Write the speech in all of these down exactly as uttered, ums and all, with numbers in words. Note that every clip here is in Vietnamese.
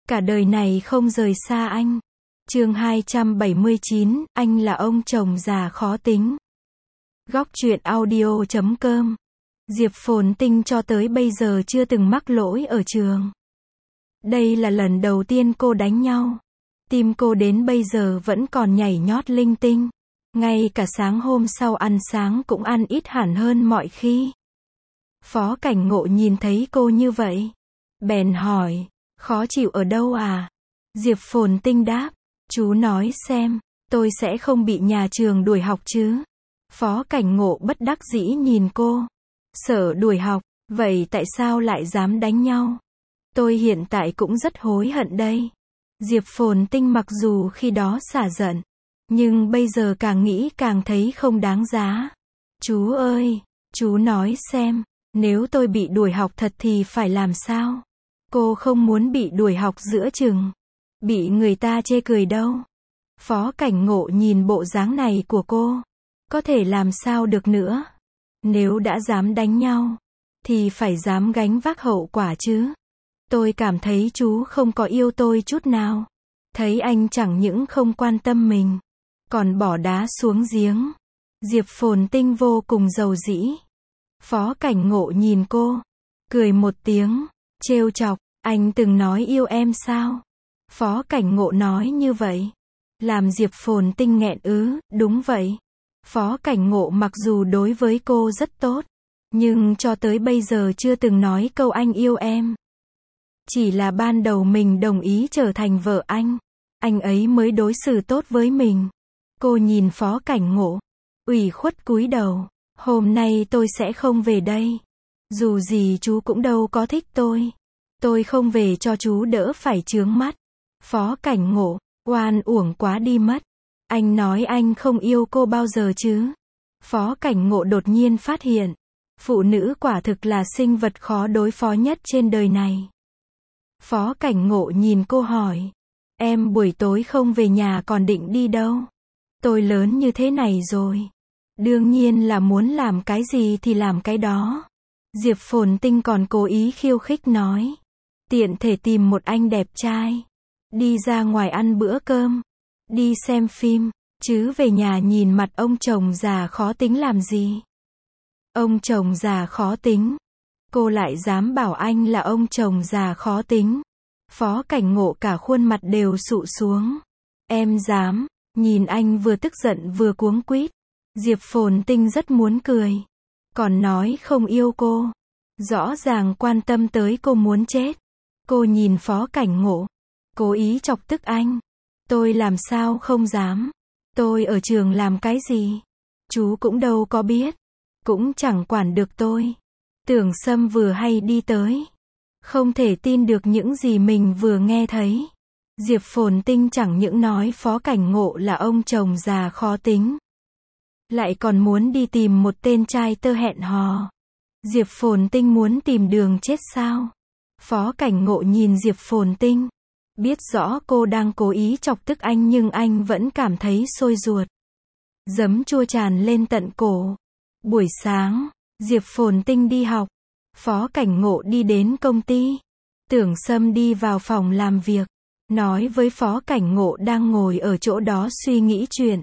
Cả đời này không rời xa anh. Chương hai trăm bảy mươi chín, anh là ông chồng già khó tính. Góc truyện audio chấm com. Diệp Phồn Tinh cho tới bây giờ chưa từng mắc lỗi ở trường. Đây là lần đầu tiên cô đánh nhau. Tim cô đến bây giờ vẫn còn nhảy nhót linh tinh. Ngay cả sáng hôm sau ăn sáng cũng ăn ít hẳn hơn mọi khi. Phó Cảnh Ngộ nhìn thấy cô như vậy, bèn hỏi, khó chịu ở đâu à? Diệp Phồn Tinh đáp, chú nói xem, tôi sẽ không bị nhà trường đuổi học chứ? Phó Cảnh Ngộ bất đắc dĩ nhìn cô, sợ đuổi học, vậy tại sao lại dám đánh nhau? Tôi hiện tại cũng rất hối hận đây. Diệp Phồn Tinh mặc dù khi đó xả giận, nhưng bây giờ càng nghĩ càng thấy không đáng giá. Chú ơi, chú nói xem, nếu tôi bị đuổi học thật thì phải làm sao? Cô không muốn bị đuổi học giữa chừng, bị người ta chê cười đâu. Phó Cảnh Ngộ nhìn bộ dáng này của cô, có thể làm sao được nữa. Nếu đã dám đánh nhau, thì phải dám gánh vác hậu quả chứ. Tôi cảm thấy chú không có yêu tôi chút nào. Thấy anh chẳng những không quan tâm mình, còn bỏ đá xuống giếng. Diệp Phồn Tinh vô cùng giàu dĩ. Phó Cảnh Ngộ nhìn cô, cười một tiếng, trêu chọc, anh từng nói yêu em sao? Phó Cảnh Ngộ nói như vậy, làm Diệp Phồn Tinh nghẹn ứ, đúng vậy. Phó Cảnh Ngộ mặc dù đối với cô rất tốt, nhưng cho tới bây giờ chưa từng nói câu anh yêu em. Chỉ là ban đầu mình đồng ý trở thành vợ anh, anh ấy mới đối xử tốt với mình. Cô nhìn Phó Cảnh Ngộ, ủy khuất cúi đầu, hôm nay tôi sẽ không về đây. Dù gì chú cũng đâu có thích tôi. Tôi không về cho chú đỡ phải chướng mắt. Phó Cảnh Ngộ, oan uổng quá đi mất. Anh nói anh không yêu cô bao giờ chứ? Phó Cảnh Ngộ đột nhiên phát hiện, phụ nữ quả thực là sinh vật khó đối phó nhất trên đời này. Phó Cảnh Ngộ nhìn cô hỏi, em buổi tối không về nhà còn định đi đâu? Tôi lớn như thế này rồi, đương nhiên là muốn làm cái gì thì làm cái đó. Diệp Phồn Tinh còn cố ý khiêu khích nói, tiện thể tìm một anh đẹp trai, đi ra ngoài ăn bữa cơm, đi xem phim, chứ về nhà nhìn mặt ông chồng già khó tính làm gì? Ông chồng già khó tính? Cô lại dám bảo anh là ông chồng già khó tính? Phó Cảnh Ngộ cả khuôn mặt đều sụ xuống. Em dám? Nhìn anh vừa tức giận vừa cuống quýt. Diệp Phồn Tinh rất muốn cười, còn nói không yêu cô, rõ ràng quan tâm tới cô muốn chết. Cô nhìn Phó Cảnh Ngộ, cố ý chọc tức anh. Tôi làm sao không dám? Tôi ở trường làm cái gì? Chú cũng đâu có biết, cũng chẳng quản được tôi. Tưởng Sâm vừa hay đi tới, không thể tin được những gì mình vừa nghe thấy. Diệp Phồn Tinh chẳng những nói Phó Cảnh Ngộ là ông chồng già khó tính, lại còn muốn đi tìm một tên trai tơ hẹn hò. Diệp Phồn Tinh muốn tìm đường chết sao? Phó Cảnh Ngộ nhìn Diệp Phồn Tinh, biết rõ cô đang cố ý chọc tức anh nhưng anh vẫn cảm thấy sôi ruột. Giấm chua tràn lên tận cổ. Buổi sáng, Diệp Phồn Tinh đi học, Phó Cảnh Ngộ đi đến công ty. Tưởng Sâm đi vào phòng làm việc, nói với Phó Cảnh Ngộ đang ngồi ở chỗ đó suy nghĩ chuyện.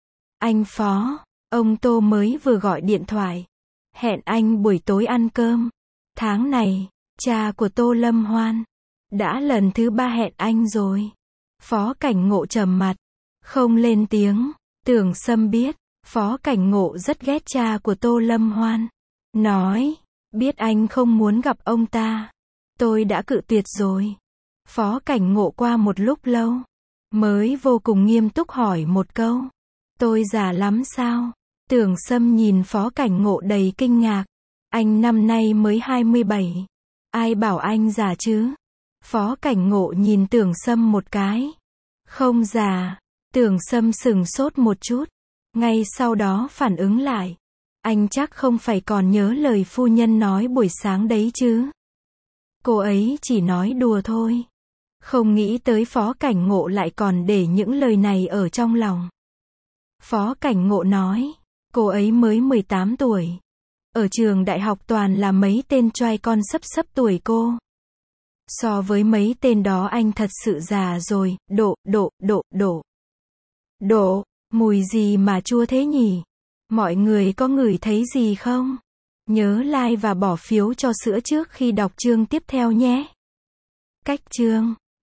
Anh Phó, ông Tô mới vừa gọi điện thoại, hẹn anh buổi tối ăn cơm. Tháng này, cha của Tô Lâm Hoan đã lần thứ ba hẹn anh rồi. Phó Cảnh Ngộ trầm mặt, không lên tiếng. Tưởng Sâm biết, Phó Cảnh Ngộ rất ghét cha của Tô Lâm Hoan. Nói, biết anh không muốn gặp ông ta, tôi đã cự tuyệt rồi. Phó Cảnh Ngộ qua một lúc lâu, mới vô cùng nghiêm túc hỏi một câu. Tôi già lắm sao? Tưởng Sâm nhìn Phó Cảnh Ngộ đầy kinh ngạc. Anh năm nay mới hai mươi bảy. Ai bảo anh già chứ? Phó Cảnh Ngộ nhìn Tưởng Sâm một cái. Không già. Tưởng Sâm sừng sốt một chút, ngay sau đó phản ứng lại. Anh chắc không phải còn nhớ lời phu nhân nói buổi sáng đấy chứ? Cô ấy chỉ nói đùa thôi. Không nghĩ tới Phó Cảnh Ngộ lại còn để những lời này ở trong lòng. Phó Cảnh Ngộ nói, cô ấy mới mười tám tuổi. Ở trường đại học toàn là mấy tên trai con sấp sấp tuổi cô. So với mấy tên đó anh thật sự già rồi, độ, độ, độ, độ. Độ, mùi gì mà chua thế nhỉ? Mọi người có ngửi thấy gì không? Nhớ like và bỏ phiếu cho sữa trước khi đọc chương tiếp theo nhé. Cách chương